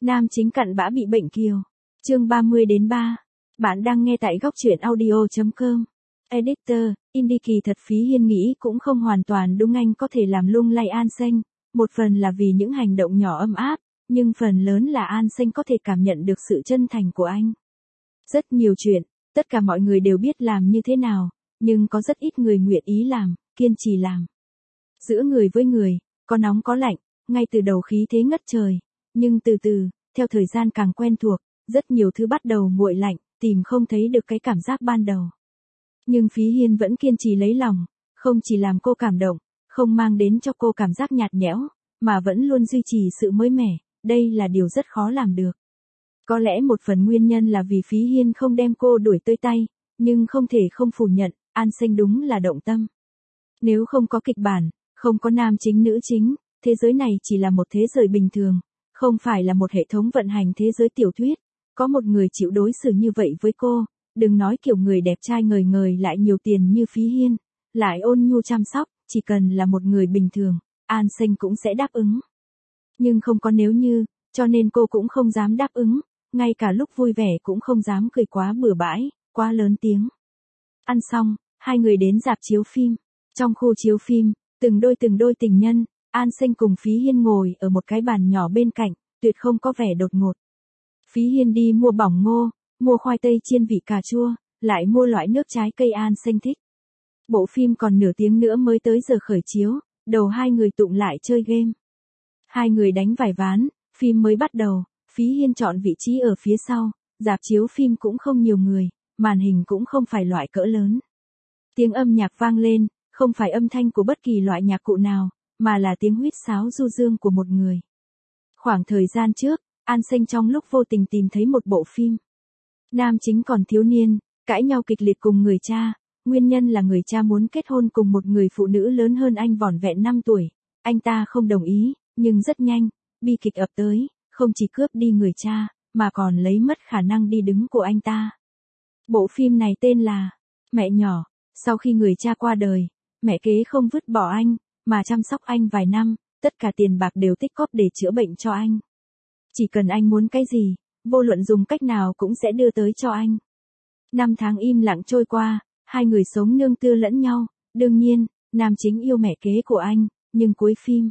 Nam chính cặn bã bị bệnh kiều. Chương 30-3. Bạn đang nghe tại góc truyện audio.com. Editor, Indie kỳ thật Phí Hiên nghĩ cũng không hoàn toàn đúng, anh có thể làm lung lay An Xanh, một phần là vì những hành động nhỏ ấm áp, nhưng phần lớn là An Xanh có thể cảm nhận được sự chân thành của anh. Rất nhiều chuyện, tất cả mọi người đều biết làm như thế nào, nhưng có rất ít người nguyện ý làm, kiên trì làm. Giữa người với người, có nóng có lạnh, ngay từ đầu khí thế ngất trời, nhưng từ từ, theo thời gian càng quen thuộc, rất nhiều thứ bắt đầu nguội lạnh, tìm không thấy được cái cảm giác ban đầu. Nhưng Phí Hiên vẫn kiên trì lấy lòng, không chỉ làm cô cảm động, không mang đến cho cô cảm giác nhạt nhẽo, mà vẫn luôn duy trì sự mới mẻ, đây là điều rất khó làm được. Có lẽ một phần nguyên nhân là vì Phí Hiên không đem cô đuổi tơi tay, nhưng không thể không phủ nhận, An Xanh đúng là động tâm. Nếu không có kịch bản, không có nam chính nữ chính, thế giới này chỉ là một thế giới bình thường, không phải là một hệ thống vận hành thế giới tiểu thuyết. Có một người chịu đối xử như vậy với cô, đừng nói kiểu người đẹp trai ngời ngời lại nhiều tiền như Phí Hiên, lại ôn nhu chăm sóc, chỉ cần là một người bình thường, An Xanh cũng sẽ đáp ứng. Nhưng không có nếu như, cho nên cô cũng không dám đáp ứng, ngay cả lúc vui vẻ cũng không dám cười quá bừa bãi, quá lớn tiếng. Ăn xong, hai người đến rạp chiếu phim. Trong khu chiếu phim, từng đôi tình nhân, An Xanh cùng Phí Hiên ngồi ở một cái bàn nhỏ bên cạnh, tuyệt không có vẻ đột ngột. Phí Hiên đi mua bỏng ngô, mua khoai tây chiên vị cà chua, lại mua loại nước trái cây An Xanh thích. Bộ phim còn nửa tiếng nữa mới tới giờ khởi chiếu, đầu hai người tụng lại chơi game. Hai người đánh vài ván, phim mới bắt đầu, Phí Hiên chọn vị trí ở phía sau, rạp chiếu phim cũng không nhiều người, màn hình cũng không phải loại cỡ lớn. Tiếng âm nhạc vang lên, không phải âm thanh của bất kỳ loại nhạc cụ nào, mà là tiếng huýt sáo du dương của một người. Khoảng thời gian trước, An Xanh trong lúc vô tình tìm thấy một bộ phim. Nam chính còn thiếu niên, cãi nhau kịch liệt cùng người cha, nguyên nhân là người cha muốn kết hôn cùng một người phụ nữ lớn hơn anh vỏn vẹn 5 tuổi. Anh ta không đồng ý, nhưng rất nhanh, bi kịch ập tới, không chỉ cướp đi người cha, mà còn lấy mất khả năng đi đứng của anh ta. Bộ phim này tên là Mẹ nhỏ. Sau khi người cha qua đời, mẹ kế không vứt bỏ anh, mà chăm sóc anh vài năm, tất cả tiền bạc đều tích góp để chữa bệnh cho anh. Chỉ cần anh muốn cái gì, vô luận dùng cách nào cũng sẽ đưa tới cho anh. 5 tháng im lặng trôi qua, hai người sống nương tựa lẫn nhau, đương nhiên, nam chính yêu mẹ kế của anh, nhưng cuối phim,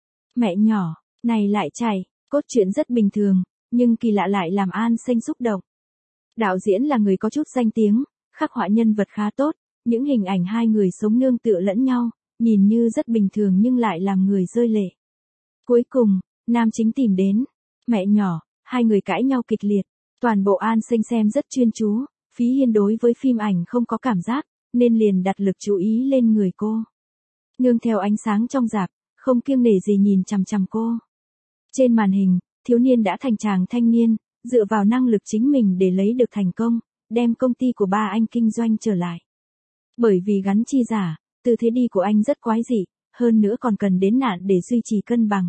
Mẹ nhỏ, này lại chảy, cốt truyện rất bình thường, nhưng kỳ lạ lại làm An Xanh xúc động. Đạo diễn là người có chút danh tiếng, khắc họa nhân vật khá tốt, những hình ảnh hai người sống nương tựa lẫn nhau, nhìn như rất bình thường nhưng lại làm người rơi lệ. Cuối cùng, nam chính tìm đến Mẹ nhỏ, hai người cãi nhau kịch liệt, toàn bộ An Xanh xem rất chuyên chú, Phí Hiên đối với phim ảnh không có cảm giác, nên liền đặt lực chú ý lên người cô. Nương theo ánh sáng trong rạp, không kiêng nể gì nhìn chằm chằm cô. Trên màn hình, thiếu niên đã thành chàng thanh niên, dựa vào năng lực chính mình để lấy được thành công, đem công ty của ba anh kinh doanh trở lại. Bởi vì gắn chi giả, tư thế đi của anh rất quái dị, hơn nữa còn cần đến nạn để duy trì cân bằng.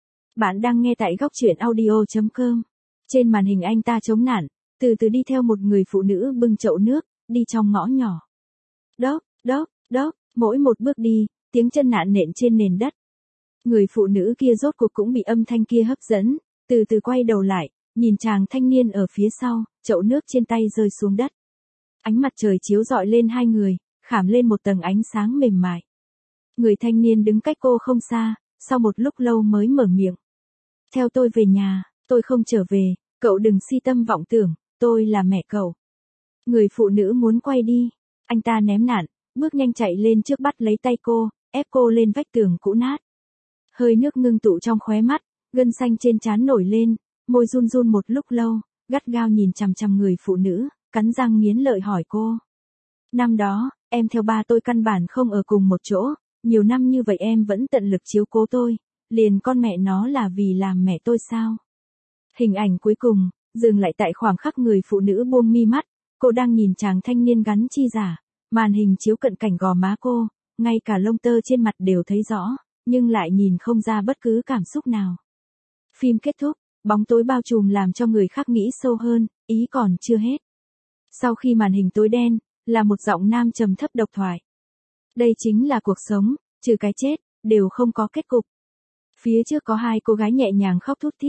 Bạn đang nghe tại góc truyện audio.com. Trên màn hình anh ta chống nạn, từ từ đi theo một người phụ nữ bưng chậu nước, đi trong ngõ nhỏ. Đốc, đốc, đốc, mỗi một bước đi, tiếng chân nạn nện trên nền đất. Người phụ nữ kia rốt cuộc cũng bị âm thanh kia hấp dẫn, từ từ quay đầu lại, nhìn chàng thanh niên ở phía sau, chậu nước trên tay rơi xuống đất. Ánh mặt trời chiếu rọi lên hai người, khảm lên một tầng ánh sáng mềm mại. Người thanh niên đứng cách cô không xa, sau một lúc lâu mới mở miệng. Theo tôi về nhà, tôi không trở về, cậu đừng si tâm vọng tưởng, tôi là mẹ cậu. Người phụ nữ muốn quay đi, anh ta ném nạn, bước nhanh chạy lên trước bắt lấy tay cô, ép cô lên vách tường cũ nát. Hơi nước ngưng tụ trong khóe mắt, gân xanh trên trán nổi lên, môi run run một lúc lâu, gắt gao nhìn chằm chằm người phụ nữ, cắn răng nghiến lợi hỏi cô. Năm đó, em theo ba tôi căn bản không ở cùng một chỗ, nhiều năm như vậy em vẫn tận lực chiếu cố tôi, liền con mẹ nó là vì làm mẹ tôi sao? Hình ảnh cuối cùng, dừng lại tại khoảng khắc người phụ nữ buông mi mắt, cô đang nhìn chàng thanh niên gắn chi giả, màn hình chiếu cận cảnh gò má cô, ngay cả lông tơ trên mặt đều thấy rõ, nhưng lại nhìn không ra bất cứ cảm xúc nào. Phim kết thúc, bóng tối bao trùm làm cho người khác nghĩ sâu hơn, ý còn chưa hết. Sau khi màn hình tối đen, là một giọng nam trầm thấp độc thoại. Đây chính là cuộc sống, trừ cái chết, đều không có kết cục. Phía trước có hai cô gái nhẹ nhàng khóc thút thít,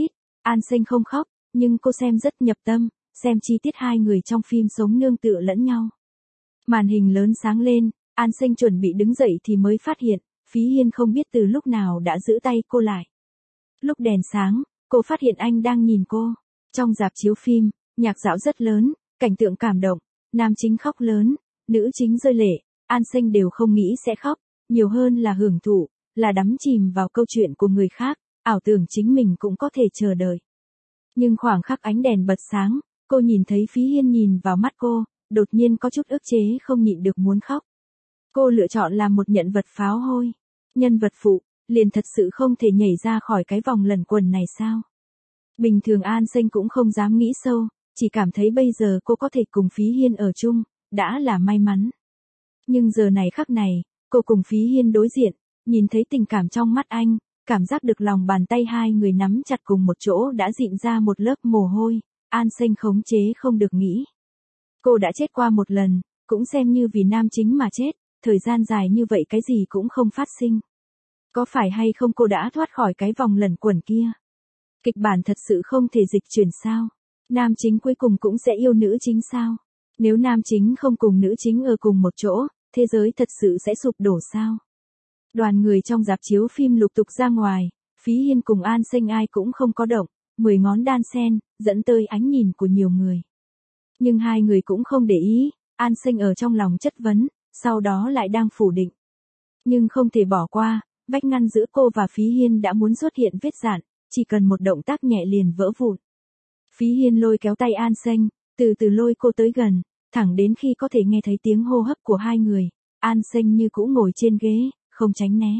An Sinh không khóc, nhưng cô xem rất nhập tâm, xem chi tiết hai người trong phim sống nương tựa lẫn nhau. Màn hình lớn sáng lên, An Sinh chuẩn bị đứng dậy thì mới phát hiện, Phí Hiên không biết từ lúc nào đã giữ tay cô lại. Lúc đèn sáng, cô phát hiện anh đang nhìn cô. Trong rạp chiếu phim, nhạc dạo rất lớn, cảnh tượng cảm động, nam chính khóc lớn, nữ chính rơi lệ, An Sinh đều không nghĩ sẽ khóc, nhiều hơn là hưởng thụ, là đắm chìm vào câu chuyện của người khác, ảo tưởng chính mình cũng có thể chờ đợi. Nhưng khoảng khắc ánh đèn bật sáng, cô nhìn thấy Phí Hiên nhìn vào mắt cô, đột nhiên có chút ức chế không nhịn được muốn khóc. Cô lựa chọn làm một nhân vật pháo hôi, nhân vật phụ, liền thật sự không thể nhảy ra khỏi cái vòng lẩn quẩn này sao? Bình thường An Sinh cũng không dám nghĩ sâu, chỉ cảm thấy bây giờ cô có thể cùng Phí Hiên ở chung, đã là may mắn. Nhưng giờ này khắc này, cô cùng Phí Hiên đối diện, nhìn thấy tình cảm trong mắt anh, cảm giác được lòng bàn tay hai người nắm chặt cùng một chỗ đã dịn ra một lớp mồ hôi, An Sinh khống chế không được nghĩ. Cô đã chết qua một lần, cũng xem như vì nam chính mà chết, thời gian dài như vậy cái gì cũng không phát sinh. Có phải hay không cô đã thoát khỏi cái vòng lẩn quẩn kia? Kịch bản thật sự không thể dịch chuyển sao? Nam chính cuối cùng cũng sẽ yêu nữ chính sao? Nếu nam chính không cùng nữ chính ở cùng một chỗ, thế giới thật sự sẽ sụp đổ sao? Đoàn người trong rạp chiếu phim lục tục ra ngoài, Phí Hiên cùng An Sinh ai cũng không có động, 10 ngón đan sen, dẫn tới ánh nhìn của nhiều người. Nhưng hai người cũng không để ý, An Sinh ở trong lòng chất vấn, sau đó lại đang phủ định. Nhưng không thể bỏ qua, vách ngăn giữa cô và Phí Hiên đã muốn xuất hiện vết rạn, chỉ cần một động tác nhẹ liền vỡ vụn. Phí Hiên lôi kéo tay An Sinh, từ từ lôi cô tới gần, thẳng đến khi có thể nghe thấy tiếng hô hấp của hai người, An Sinh như cũ ngồi trên ghế, không tránh né.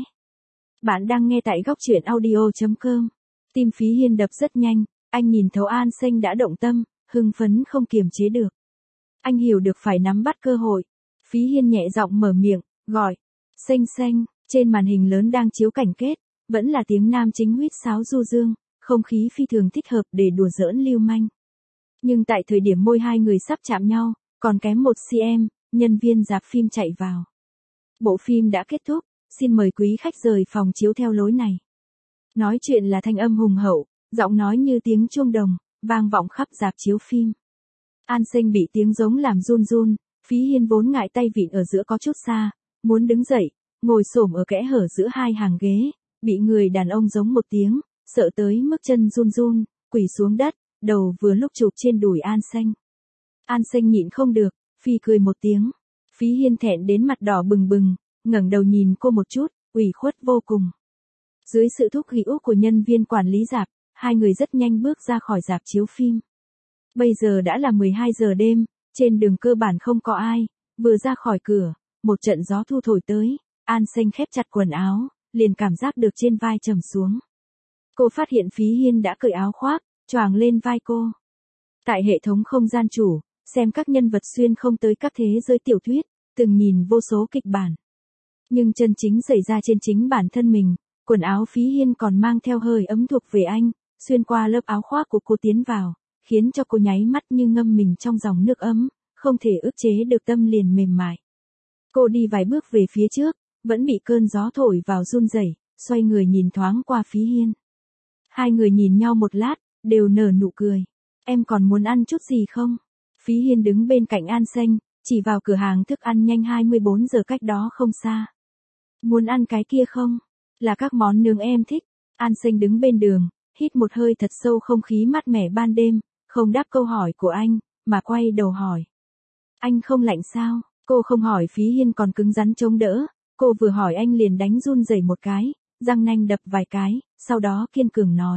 Bạn đang nghe tại góc truyện audio.com. Tim Phí Hiên đập rất nhanh, anh nhìn thấu An Sinh đã động tâm, hưng phấn không kiềm chế được. Anh hiểu được phải nắm bắt cơ hội. Phí Hiên nhẹ giọng mở miệng, gọi. Sinh Sinh, trên màn hình lớn đang chiếu cảnh kết, vẫn là tiếng nam chính huýt sáo du dương, không khí phi thường thích hợp để đùa giỡn lưu manh. Nhưng tại thời điểm môi hai người sắp chạm nhau, còn kém 1 cm, nhân viên rạp phim chạy vào. Bộ phim đã kết thúc, xin mời quý khách rời phòng chiếu theo lối này. Nói chuyện là thanh âm hùng hậu, giọng nói như tiếng chuông đồng, vang vọng khắp rạp chiếu phim. An Sinh bị tiếng giống làm run run, Phí Hiên vốn ngại tay vịn ở giữa có chút xa, muốn đứng dậy, ngồi xổm ở kẽ hở giữa hai hàng ghế, bị người đàn ông giống một tiếng, sợ tới mức chân run run, quỳ xuống đất, đầu vừa lúc chụp trên đùi An Sinh. An Sinh nhịn không được, phi cười một tiếng. Phí Hiên thẹn đến mặt đỏ bừng bừng, ngẩng đầu nhìn cô một chút, ủy khuất vô cùng. Dưới sự thúc giục của nhân viên quản lý rạp, hai người rất nhanh bước ra khỏi rạp chiếu phim. Bây giờ đã là 12 giờ đêm, trên đường cơ bản không có ai, vừa ra khỏi cửa, một trận gió thu thổi tới, An Sinh khép chặt quần áo, liền cảm giác được trên vai trầm xuống. Cô phát hiện Phí Hiên đã cởi áo khoác, choàng lên vai cô. Tại hệ thống không gian chủ, xem các nhân vật xuyên không tới các thế giới tiểu thuyết, từng nhìn vô số kịch bản. Nhưng chân chính xảy ra trên chính bản thân mình, quần áo Phí Hiên còn mang theo hơi ấm thuộc về anh, xuyên qua lớp áo khoác của cô tiến vào, khiến cho cô nháy mắt như ngâm mình trong dòng nước ấm, không thể ức chế được tâm liền mềm mại. Cô đi vài bước về phía trước, vẫn bị cơn gió thổi vào run rẩy, xoay người nhìn thoáng qua Phí Hiên. Hai người nhìn nhau một lát, đều nở nụ cười. Em còn muốn ăn chút gì không? Phí Hiên đứng bên cạnh An Sinh, chỉ vào cửa hàng thức ăn nhanh 24 giờ cách đó không xa. Muốn ăn cái kia không? Là các món nướng em thích. An Sinh đứng bên đường, hít một hơi thật sâu không khí mát mẻ ban đêm, không đáp câu hỏi của anh, mà quay đầu hỏi. Anh không lạnh sao? Cô không hỏi Phí Hiên còn cứng rắn chống đỡ, cô vừa hỏi anh liền đánh run rẩy một cái, răng nanh đập vài cái, sau đó kiên cường nói.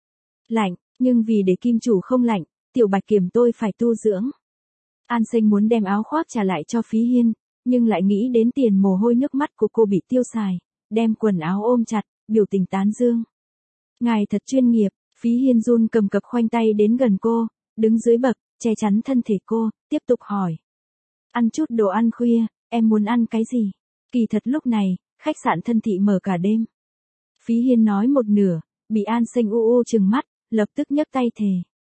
Lạnh, nhưng vì để kim chủ không lạnh, Tiểu Bạch Kiểm tôi phải tu dưỡng. An Sinh muốn đem áo khoác trả lại cho Phí Hiên, nhưng lại nghĩ đến tiền mồ hôi nước mắt của cô bị tiêu xài, đem quần áo ôm chặt, biểu tình tán dương. Ngài thật chuyên nghiệp, Phí Hiên run cầm cập khoanh tay đến gần cô, đứng dưới bậc, che chắn thân thể cô, tiếp tục hỏi. Ăn chút đồ ăn khuya, em muốn ăn cái gì? Kỳ thật lúc này, khách sạn Thân Thị mở cả đêm. Phí Hiên nói một nửa, bị An Sinh u trừng mắt, lập tức nhấc tay thề.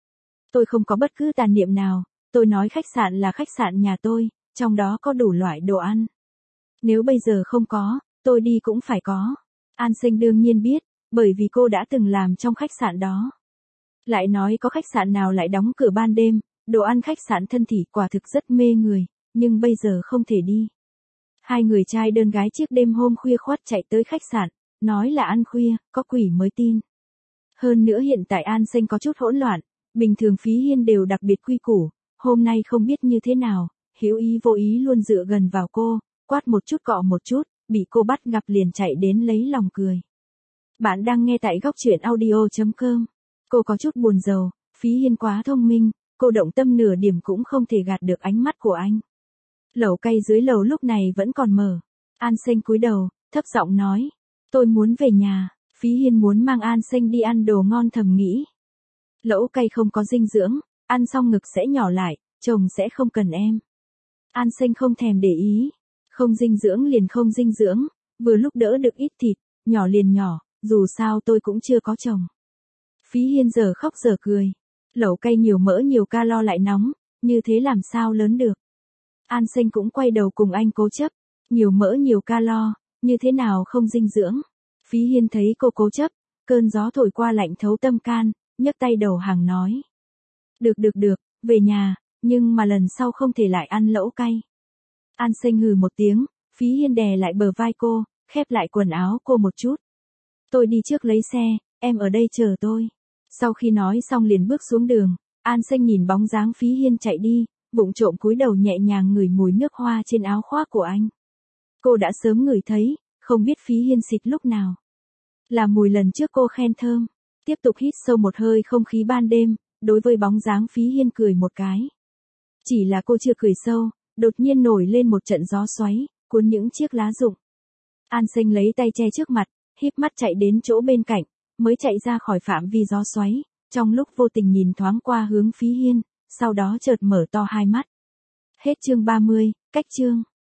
Tôi không có bất cứ tàn niệm nào, tôi nói khách sạn là khách sạn nhà tôi, trong đó có đủ loại đồ ăn. Nếu bây giờ không có, tôi đi cũng phải có. An Sinh đương nhiên biết, bởi vì cô đã từng làm trong khách sạn đó. Lại nói có khách sạn nào lại đóng cửa ban đêm, đồ ăn khách sạn thân thị quả thực rất mê người, nhưng bây giờ không thể đi. Hai người trai đơn gái trước đêm hôm khuya khoắt chạy tới khách sạn, nói là ăn khuya, có quỷ mới tin. Hơn nữa hiện tại An Xanh có chút hỗn loạn, bình thường Phí Hiên đều đặc biệt quy củ, hôm nay không biết như thế nào, hữu ý vô ý luôn dựa gần vào cô, quát một chút cọ một chút, bị cô bắt gặp liền chạy đến lấy lòng cười. Bạn đang nghe tại góc truyện audio.com. Cô có chút buồn rầu, Phí Hiên quá thông minh, cô động tâm nửa điểm cũng không thể gạt được ánh mắt của anh. Lẩu cay dưới lầu lúc này vẫn còn mở. An Xanh cúi đầu, thấp giọng nói, tôi muốn về nhà. Phí Hiên muốn mang An Xanh đi ăn đồ ngon thầm nghĩ. Lẩu cay không có dinh dưỡng, ăn xong ngực sẽ nhỏ lại, chồng sẽ không cần em. An Xanh không thèm để ý. Không dinh dưỡng liền không dinh dưỡng, vừa lúc đỡ được ít thịt, nhỏ liền nhỏ, dù sao tôi cũng chưa có chồng. Phí Hiên giờ khóc giờ cười. Lẩu cay nhiều mỡ nhiều calo lại nóng, như thế làm sao lớn được. An Xanh cũng quay đầu cùng anh cố chấp. Nhiều mỡ nhiều calo, như thế nào không dinh dưỡng. Phí Hiên thấy cô cố chấp, cơn gió thổi qua lạnh thấu tâm can, nhấc tay đầu hàng nói. Được, về nhà, nhưng mà lần sau không thể lại ăn lẩu cay. An Xanh hừ một tiếng, Phí Hiên đè lại bờ vai cô, khép lại quần áo cô một chút. Tôi đi trước lấy xe, em ở đây chờ tôi. Sau khi nói xong liền bước xuống đường, An Xanh nhìn bóng dáng Phí Hiên chạy đi, bụng trộm cúi đầu nhẹ nhàng ngửi mùi nước hoa trên áo khoác của anh. Cô đã sớm ngửi thấy, không biết Phí Hiên xịt lúc nào. Là mùi lần trước cô khen thơm. Tiếp tục hít sâu một hơi không khí ban đêm, đối với bóng dáng Phí Hiên cười một cái. Chỉ là cô chưa cười sâu, đột nhiên nổi lên một trận gió xoáy, cuốn những chiếc lá rụng. An Xanh lấy tay che trước mặt, híp mắt chạy đến chỗ bên cạnh, mới chạy ra khỏi phạm vi gió xoáy, trong lúc vô tình nhìn thoáng qua hướng Phí Hiên, sau đó chợt mở to hai mắt. Hết chương 30, cách chương.